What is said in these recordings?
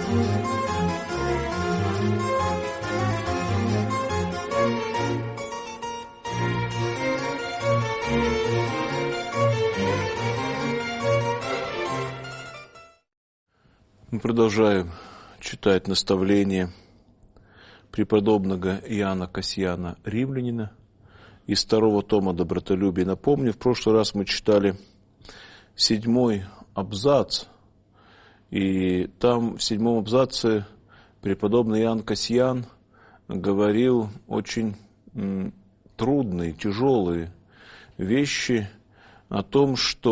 Мы продолжаем читать наставление преподобного Иоанна Кассиана Римлянина из 2 тома «Добротолюбие». Напомню, в прошлый раз мы читали 7 абзац, и там в 7 абзаце преподобный Иоанн Кассиан говорил очень трудные, тяжелые вещи о том, что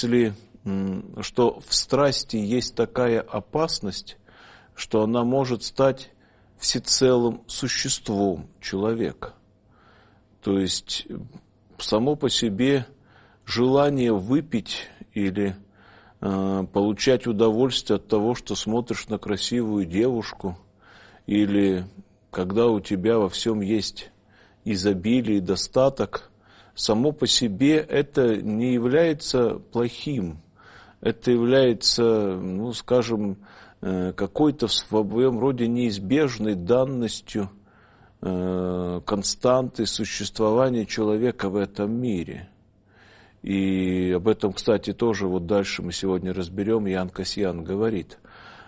что в страсти есть такая опасность, что она может стать всецелым существом человека. То есть само по себе желание выпить или получать удовольствие от того, что смотришь на красивую девушку, или когда у тебя во всем есть изобилие и достаток, само по себе это не является плохим. Это является, какой-то в своем роде неизбежной данностью, константой существования человека в этом мире. И об этом, кстати, тоже дальше мы сегодня разберем. Иоанн Кассиан говорит,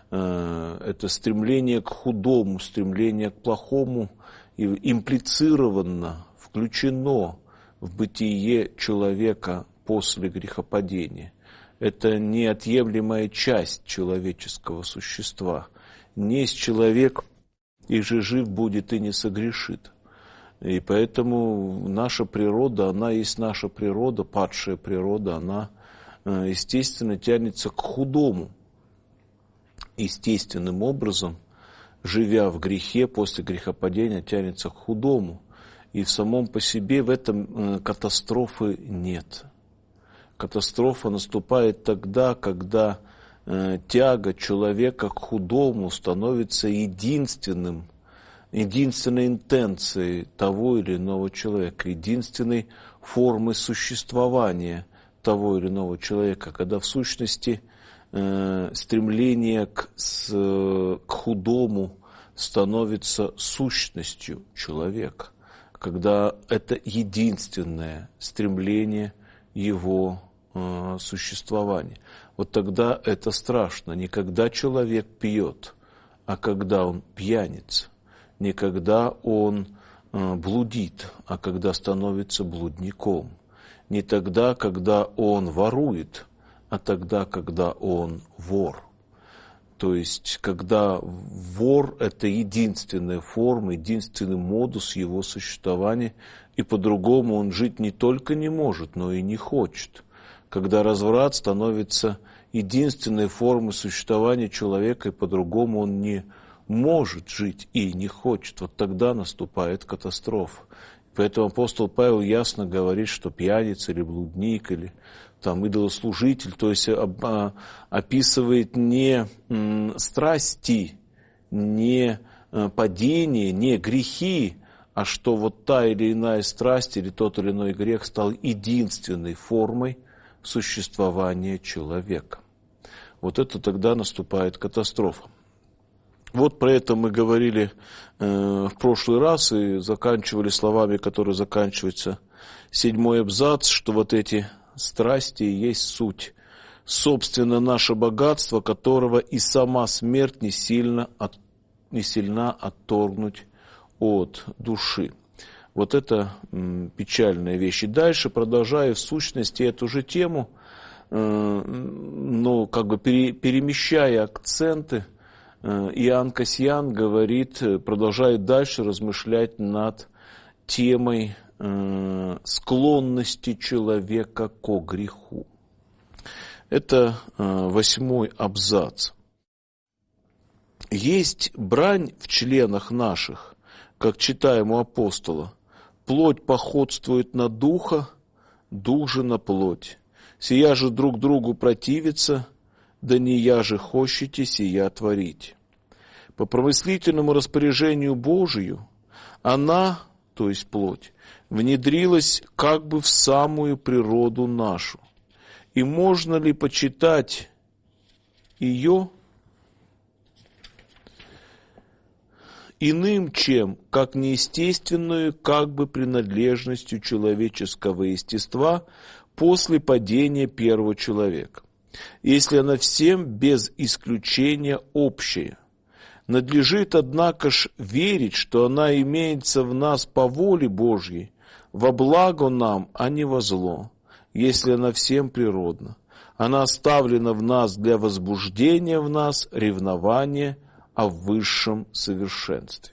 это стремление к худому, стремление к плохому имплицированно включено в бытие человека после грехопадения. Это неотъемлемая часть человеческого существа. Несть человек, и же жив будет, и не согрешит. И поэтому наша природа, она есть наша природа, падшая природа, она, естественно, тянется к худому. Естественным образом, живя в грехе, после грехопадения, тянется к худому. И в самом по себе в этом катастрофы нет. Катастрофа наступает тогда, когда тяга человека к худому становится единственной интенцией того или иного человека, единственной формой существования того или иного человека, когда в сущности стремление к худому становится сущностью человека, когда это единственное стремление его существования. Вот тогда это страшно. Не когда человек пьет, а когда он пьяница. Не когда он блудит, а когда становится блудником. Не тогда, когда он ворует, а тогда, когда он вор. То есть, когда вор – это единственная форма, единственный модус его существования, и по-другому он жить не только не может, но и не хочет. Когда разврат становится единственной формой существования человека, и по-другому он не может жить и не хочет, вот тогда наступает катастрофа. Поэтому апостол Павел ясно говорит, что пьяница или блудник, или идолослужитель, то есть описывает не страсти, не падения, не грехи, а что та или иная страсть или тот или иной грех стал единственной формой существования человека. Вот это тогда наступает катастрофа. Вот про это мы говорили в прошлый раз и заканчивали словами, которые заканчиваются 7 абзац, что эти страсти и есть суть, собственно, наше богатство, которого и сама смерть не сильна отторгнуть от души. Вот это печальная вещь. И дальше, продолжая в сущности эту же тему, но перемещая акценты, Иоанн Кассиан продолжает дальше размышлять над темой склонности человека ко греху. Это 8 абзац. «Есть брань в членах наших, как читаем у апостола, плоть походствует на духа, дух же на плоть. Сия же друг другу противится, да не я же хощете сия творить. По промыслительному распоряжению Божию она, то есть плоть, внедрилась как бы в самую природу нашу. И можно ли почитать ее иным чем, как неестественную как бы принадлежностью человеческого естества после падения первого человека, если она всем без исключения общая. Надлежит, однако ж, верить, что она имеется в нас по воле Божьей, во благо нам, а не во зло, если она всем природна. Она оставлена в нас для возбуждения в нас ревнования о высшем совершенстве.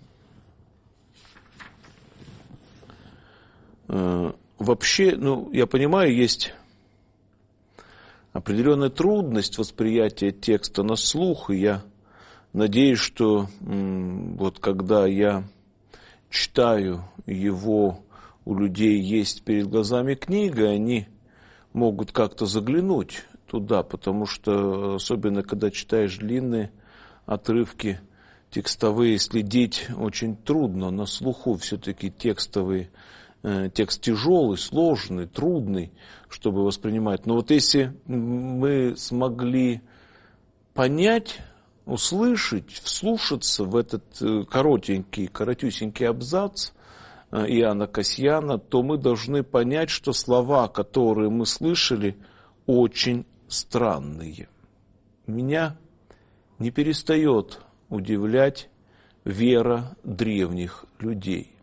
Вообще, я понимаю, есть определенная трудность восприятия текста на слух, и я надеюсь, что вот когда я читаю его, у людей есть перед глазами книга, они могут как-то заглянуть туда, потому что, особенно когда читаешь длинные отрывки текстовые, следить очень трудно. На слуху все-таки текст тяжелый, сложный, трудный, чтобы воспринимать. Но вот если мы смогли понять, услышать, вслушаться в этот коротюсенький абзац Иоанна Кассияна, то мы должны понять, что слова, которые мы слышали, очень странные. Меня не перестает удивлять вера древних людей.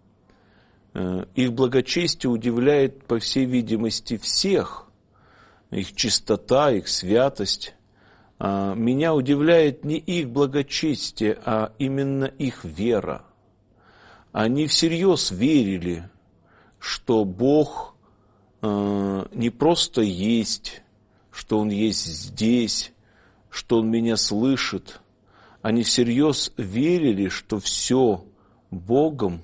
Их благочестие удивляет, по всей видимости, всех, их чистота, их святость. Меня удивляет не их благочестие, а именно их вера. Они всерьез верили, что Бог не просто есть, что Он есть здесь, что Он меня слышит. Они всерьез верили, что все Богом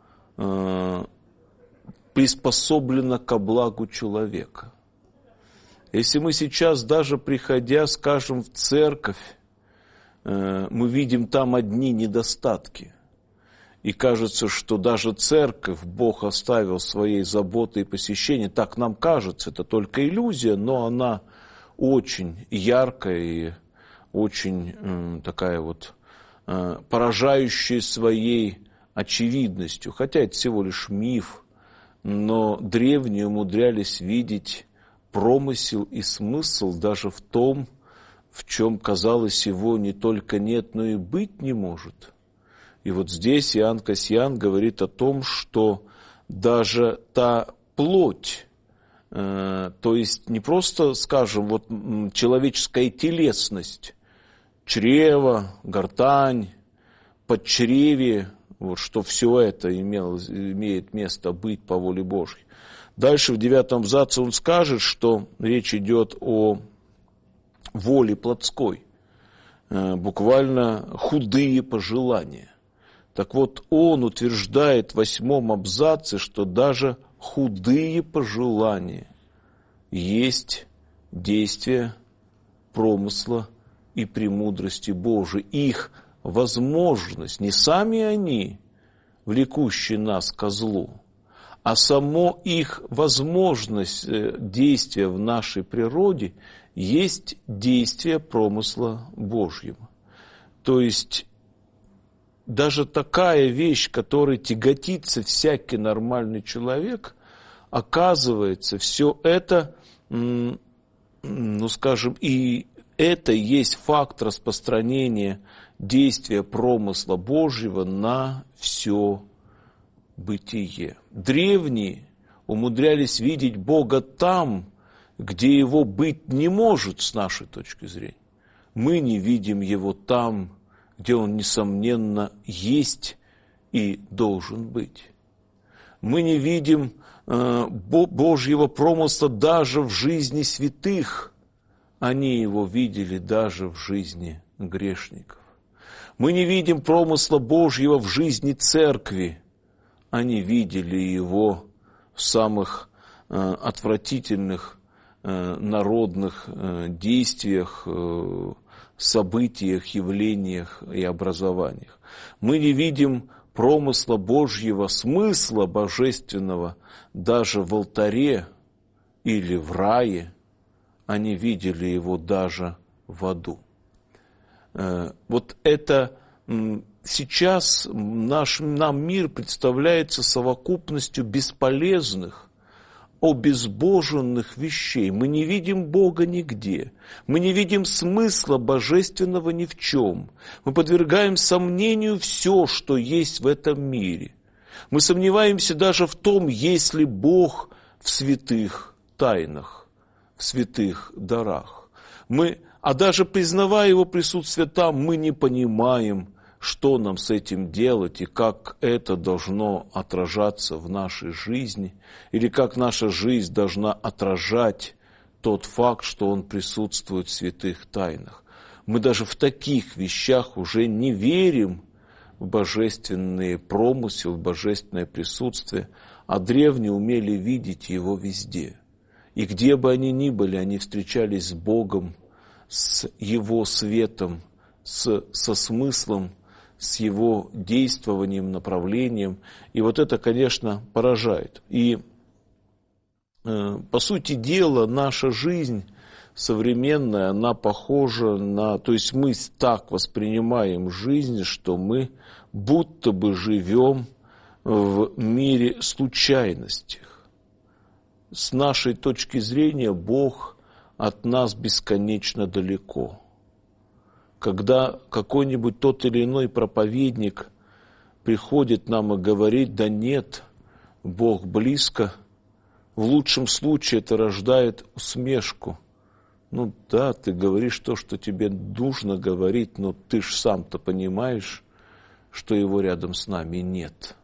приспособлено ко благу человека. Если мы сейчас, даже приходя, скажем, в церковь, мы видим там одни недостатки, и кажется, что даже церковь Бог оставил своей заботой и посещением, так нам кажется, это только иллюзия, но она очень яркая и очень такая вот поражающая своей очевидностью, хотя это всего лишь миф, но древние умудрялись видеть промысел и смысл даже в том, в чем, казалось, его не только нет, но и быть не может. И вот здесь Иоанн Кассиян говорит о том, что даже та плоть, то есть не просто, скажем, вот человеческая телесность, чрево, гортань, подчревье, вот, что все это имеет место быть по воле Божьей. Дальше в 9 абзаце он скажет, что речь идет о воле плотской, буквально худые пожелания. Так вот, он утверждает в 8 абзаце, что даже худые пожелания есть действие промысла и премудрости Божией. Их возможность, не сами они, влекущие нас ко злу, а само их возможность действия в нашей природе есть действие промысла Божьего. То есть даже такая вещь, которой тяготится всякий нормальный человек, оказывается, все это, скажем, и это есть факт распространения действия промысла Божьего на все бытие. Древние умудрялись видеть Бога там, где Его быть не может с нашей точки зрения. Мы не видим Его там, где Он, несомненно, есть и должен быть. Мы не видим Божьего промысла даже в жизни святых. Они Его видели даже в жизни грешников. Мы не видим промысла Божьего в жизни церкви. Они видели Его в самых отвратительных народных действиях, событиях, явлениях и образованиях. Мы не видим промысла Божьего, смысла божественного даже в алтаре или в рае. Они видели его даже в аду. Вот это сейчас нам мир представляется совокупностью бесполезных, обезбоженных вещей. Мы не видим Бога нигде. Мы не видим смысла божественного ни в чем. Мы подвергаем сомнению все, что есть в этом мире. Мы сомневаемся даже в том, есть ли Бог в святых тайнах, в святых дарах. А даже признавая Его присутствие там, мы не понимаем, что нам с этим делать и как это должно отражаться в нашей жизни, или как наша жизнь должна отражать тот факт, что Он присутствует в святых тайнах. Мы даже в таких вещах уже не верим в божественные промыслы, в божественное присутствие, а древние умели видеть Его везде. И где бы они ни были, они встречались с Богом, с Его светом, со смыслом, с Его действованием, направлением. И вот это, конечно, поражает. И, по сути дела, наша жизнь современная, она похожа на... То есть мы так воспринимаем жизнь, что мы будто бы живем в мире случайностей. С нашей точки зрения Бог от нас бесконечно далеко. Когда какой-нибудь тот или иной проповедник приходит нам и говорит: да нет, Бог близко, в лучшем случае это рождает усмешку. Ну да, ты говоришь то, что тебе нужно говорить, но ты ж сам-то понимаешь, что Его рядом с нами нет.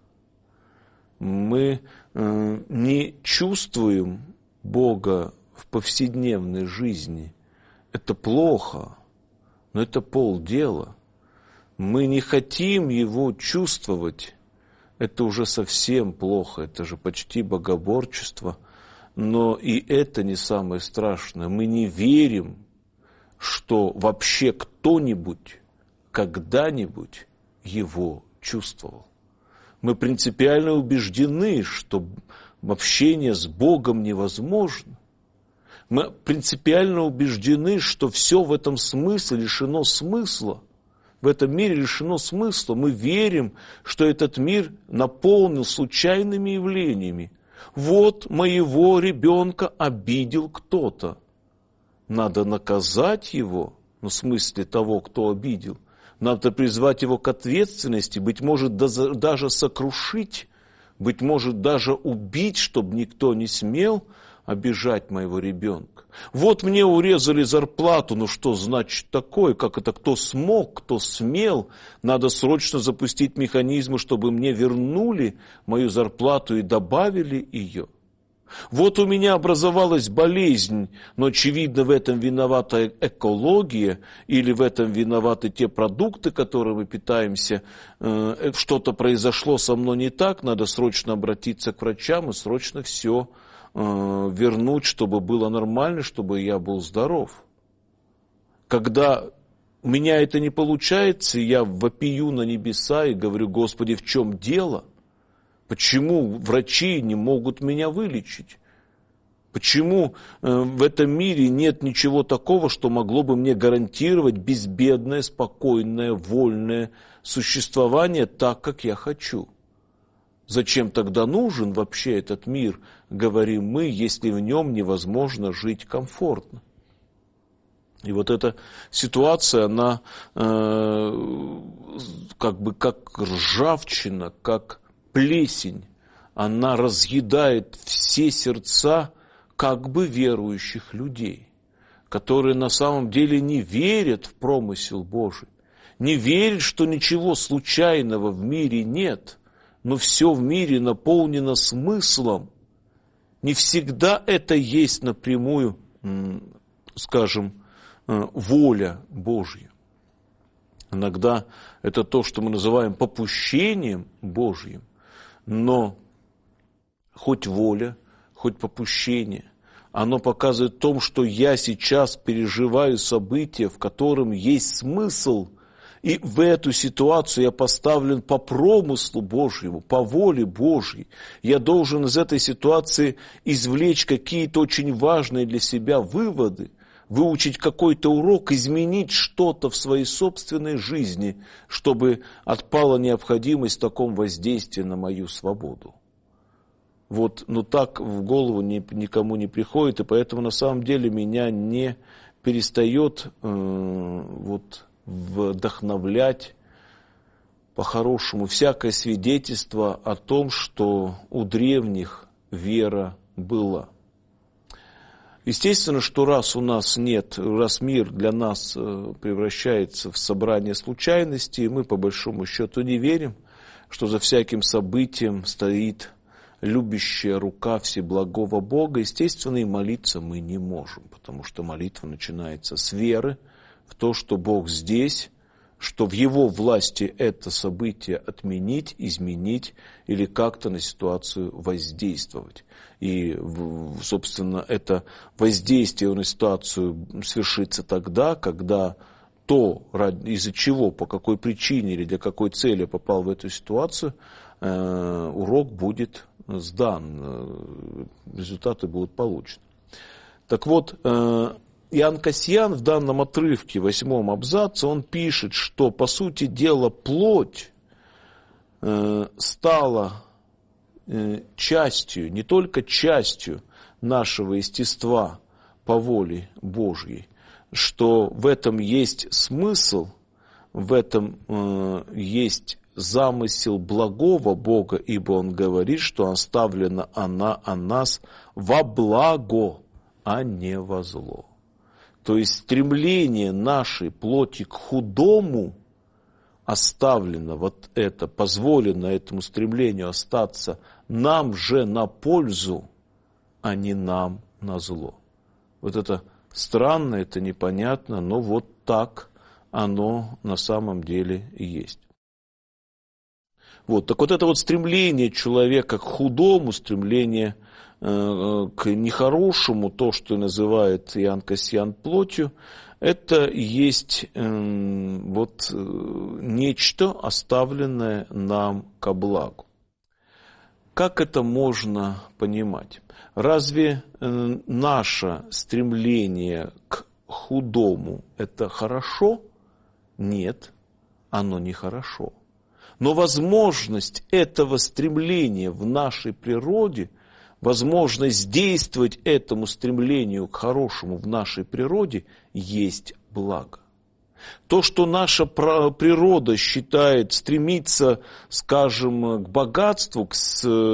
Мы не чувствуем Бога в повседневной жизни. Это плохо. Но это полдела. Мы не хотим Его чувствовать. Это уже совсем плохо. Это же почти богоборчество. Но и это не самое страшное. Мы не верим, что вообще кто-нибудь когда-нибудь Его чувствовал. Мы принципиально убеждены, что общение с Богом невозможно. Мы принципиально убеждены, что все в этом смысле лишено смысла. В этом мире лишено смысла. Мы верим, что этот мир наполнен случайными явлениями. Вот моего ребенка обидел кто-то. Надо наказать его, в смысле того, кто обидел. Надо призвать его к ответственности, быть может, даже сокрушить, быть может, даже убить, чтобы никто не смел обижать моего ребенка. Вот мне урезали зарплату, ну что значит такое, как это, кто смог, кто смел, надо срочно запустить механизмы, чтобы мне вернули мою зарплату и добавили ее. Вот у меня образовалась болезнь, но, очевидно, в этом виновата экология, или в этом виноваты те продукты, которые мы питаемся, что-то произошло со мной не так, надо срочно обратиться к врачам и срочно все вернуть, чтобы было нормально, чтобы я был здоров. Когда у меня это не получается, я вопию на небеса и говорю: Господи, в чем дело? Почему врачи не могут меня вылечить? Почему в этом мире нет ничего такого, что могло бы мне гарантировать безбедное, спокойное, вольное существование так, как я хочу? Зачем тогда нужен вообще этот мир, говорим мы, если в нем невозможно жить комфортно? И вот эта ситуация, она как бы как ржавчина, как плесень, она разъедает все сердца как бы верующих людей, которые на самом деле не верят в промысел Божий, не верят, что ничего случайного в мире нет, но все в мире наполнено смыслом. Не всегда это есть напрямую, скажем, воля Божья. Иногда это то, что мы называем попущением Божьим, но хоть воля, хоть попущение, оно показывает в том, что я сейчас переживаю события, в котором есть смысл, и в эту ситуацию я поставлен по промыслу Божьему, по воле Божьей. Я должен из этой ситуации извлечь какие-то очень важные для себя выводы. выучить какой-то урок, изменить что-то в своей собственной жизни, чтобы отпала необходимость в таком воздействии на мою свободу. Вот, но так в голову никому не приходит, и поэтому на самом деле меня не перестает вдохновлять по-хорошему всякое свидетельство о том, что у древних вера была. Естественно, что раз мир для нас превращается в собрание случайностей, мы по большому счету не верим, что за всяким событием стоит любящая рука Всеблагого Бога, естественно, и молиться мы не можем, потому что молитва начинается с веры в то, что Бог здесь, что в Его власти это событие отменить, изменить или как-то на ситуацию воздействовать. И, собственно, это воздействие на ситуацию свершится тогда, когда то, из-за чего, по какой причине или для какой цели попал в эту ситуацию, урок будет сдан, результаты будут получены. Так вот, Иоанн Кассиан в данном отрывке, 8 абзаце, он пишет, что, по сути дела, плоть стала частью, не только частью нашего естества по воле Божьей, что в этом есть смысл, в этом есть замысел благого Бога, ибо Он говорит, что оставлена она о нас во благо, а не во зло. То есть стремление нашей плоти к худому оставлено, вот это, позволено этому стремлению остаться нам же на пользу, а не нам на зло. Вот это странно, это непонятно, но вот так оно на самом деле и есть. Вот, так вот это вот стремление человека к худому, стремление к нехорошему, то, что называет Иоанн Кассиан плотью, это есть нечто, оставленное нам ко благу. Как это можно понимать? Разве наше стремление к худому – это хорошо? Нет, оно не хорошо. Но возможность этого стремления в нашей природе, возможность действовать этому стремлению к хорошему в нашей природе есть благо. То, что наша природа считает, стремится, скажем, к богатству, к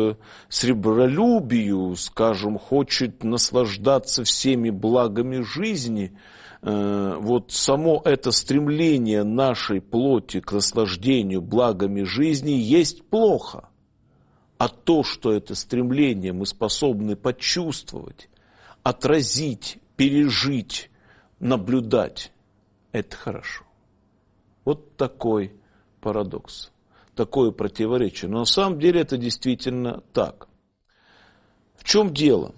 сребролюбию, скажем, хочет наслаждаться всеми благами жизни, вот само это стремление нашей плоти к наслаждению благами жизни есть плохо. А то, что это стремление мы способны почувствовать, отразить, пережить, наблюдать, это хорошо. Вот такой парадокс, такое противоречие. Но на самом деле это действительно так. В чем дело?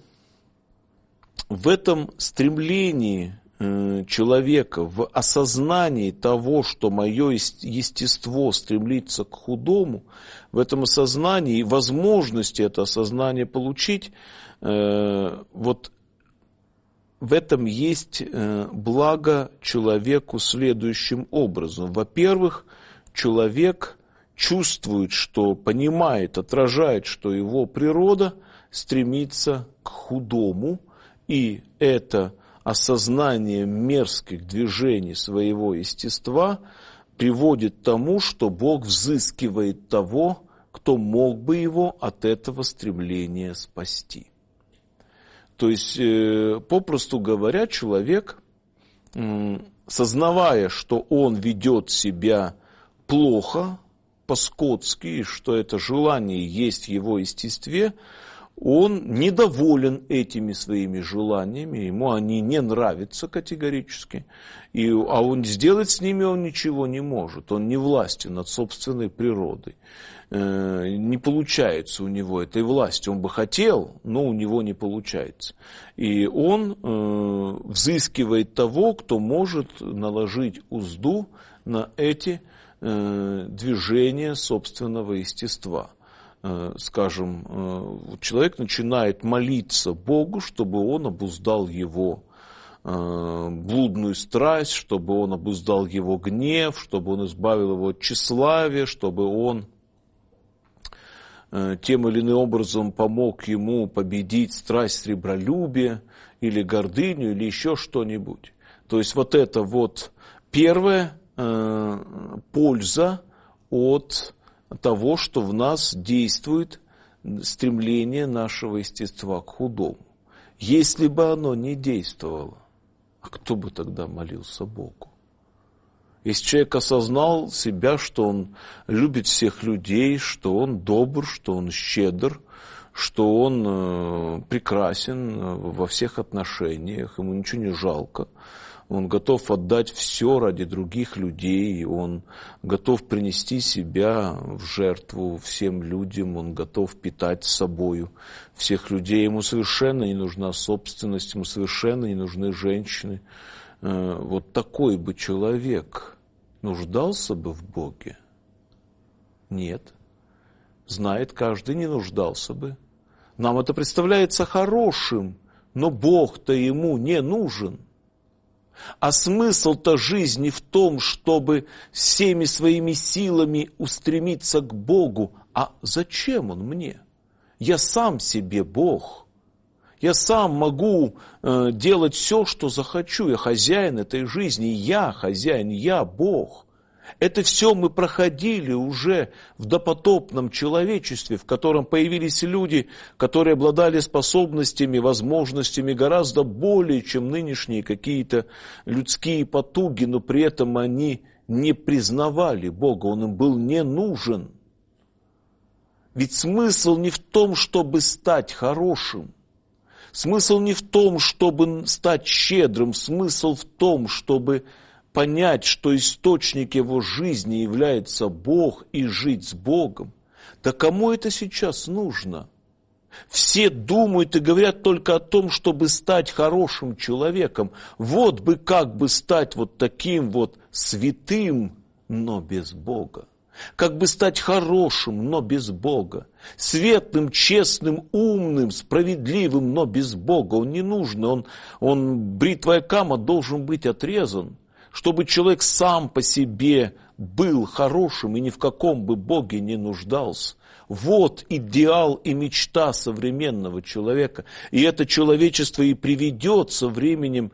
В этом стремлении человека, в осознании того, что мое естество стремится к худому, в этом осознании и возможности это осознание получить, вот в этом есть благо человеку следующим образом. Во-первых, человек чувствует, что понимает, отражает, что его природа стремится к худому, и это осознание мерзких движений своего естества приводит к тому, что Бог взыскивает того, кто мог бы его от этого стремления спасти. То есть, попросту говоря, человек, сознавая, что он ведет себя плохо, по-скотски, что это желание есть в его естестве, он недоволен этими своими желаниями, ему они не нравятся категорически, а он сделать с ними он ничего не может, он не властен над собственной природой. Не получается у него этой власти, он бы хотел, но у него не получается. И он взыскивает того, кто может наложить узду на эти движения собственного естества. Скажем, человек начинает молиться Богу, чтобы он обуздал его блудную страсть, чтобы он обуздал его гнев, чтобы он избавил его от тщеславия, чтобы он тем или иным образом помог ему победить страсть сребролюбия или гордыню, или еще что-нибудь. То есть вот это вот первая польза от того, что в нас действует стремление нашего естества к худому. Если бы оно не действовало, а кто бы тогда молился Богу? Если человек осознал себя, что он любит всех людей, что он добр, что он щедр, что он прекрасен во всех отношениях, ему ничего не жалко, он готов отдать все ради других людей, он готов принести себя в жертву всем людям, он готов питать собою всех людей. Ему совершенно не нужна собственность, ему совершенно не нужны женщины. Вот такой бы человек нуждался бы в Боге? Нет. Знает каждый, не нуждался бы. Нам это представляется хорошим, но Бог-то ему не нужен. А смысл-то жизни в том, чтобы всеми своими силами устремиться к Богу. А зачем Он мне? Я сам себе Бог. Я сам могу делать все, что захочу. Я хозяин этой жизни. Я хозяин, я Бог. Это все мы проходили уже в допотопном человечестве, в котором появились люди, которые обладали способностями, возможностями гораздо более, чем нынешние какие-то людские потуги, но при этом они не признавали Бога, Он им был не нужен. Ведь смысл не в том, чтобы стать хорошим, смысл не в том, чтобы стать щедрым, смысл в том, чтобы понять, что источник его жизни является Бог и жить с Богом. Да кому это сейчас нужно? Все думают и говорят только о том, чтобы стать хорошим человеком. Вот бы как бы стать вот таким вот святым, но без Бога. Как бы стать хорошим, но без Бога. Светлым, честным, умным, справедливым, но без Бога. Он не нужен, бритвой кама должен быть отрезан. Чтобы человек сам по себе был хорошим и ни в каком бы Боге не нуждался. Вот идеал и мечта современного человека. И это человечество и придет со временем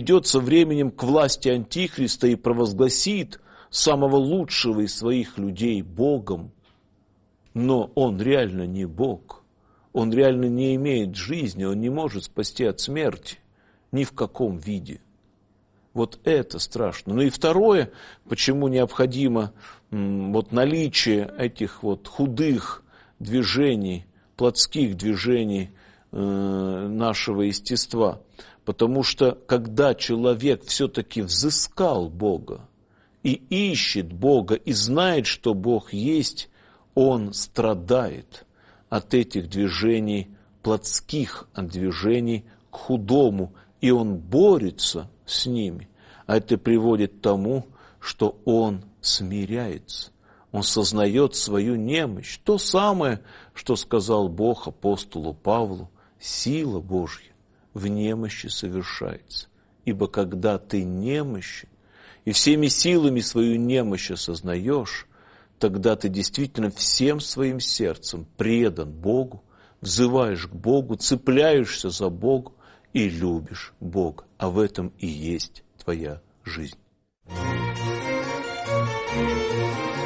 к власти Антихриста и провозгласит самого лучшего из своих людей Богом. Но он реально не Бог. Он реально не имеет жизни, он не может спасти от смерти. Ни в каком виде. Вот это страшно. Ну и второе, почему необходимо вот наличие этих вот худых движений, плотских движений нашего естества. Потому что когда человек все-таки взыскал Бога и ищет Бога, и знает, что Бог есть, он страдает от этих движений плотских, от движений к худому, и он борется с ними. А это приводит к тому, что он смиряется. Он сознает свою немощь. То самое, что сказал Бог апостолу Павлу: сила Божья в немощи совершается. Ибо когда ты немощен и всеми силами свою немощь осознаешь, тогда ты действительно всем своим сердцем предан Богу, взываешь к Богу, цепляешься за Бога и любишь Бога. А в этом и есть твоя жизнь.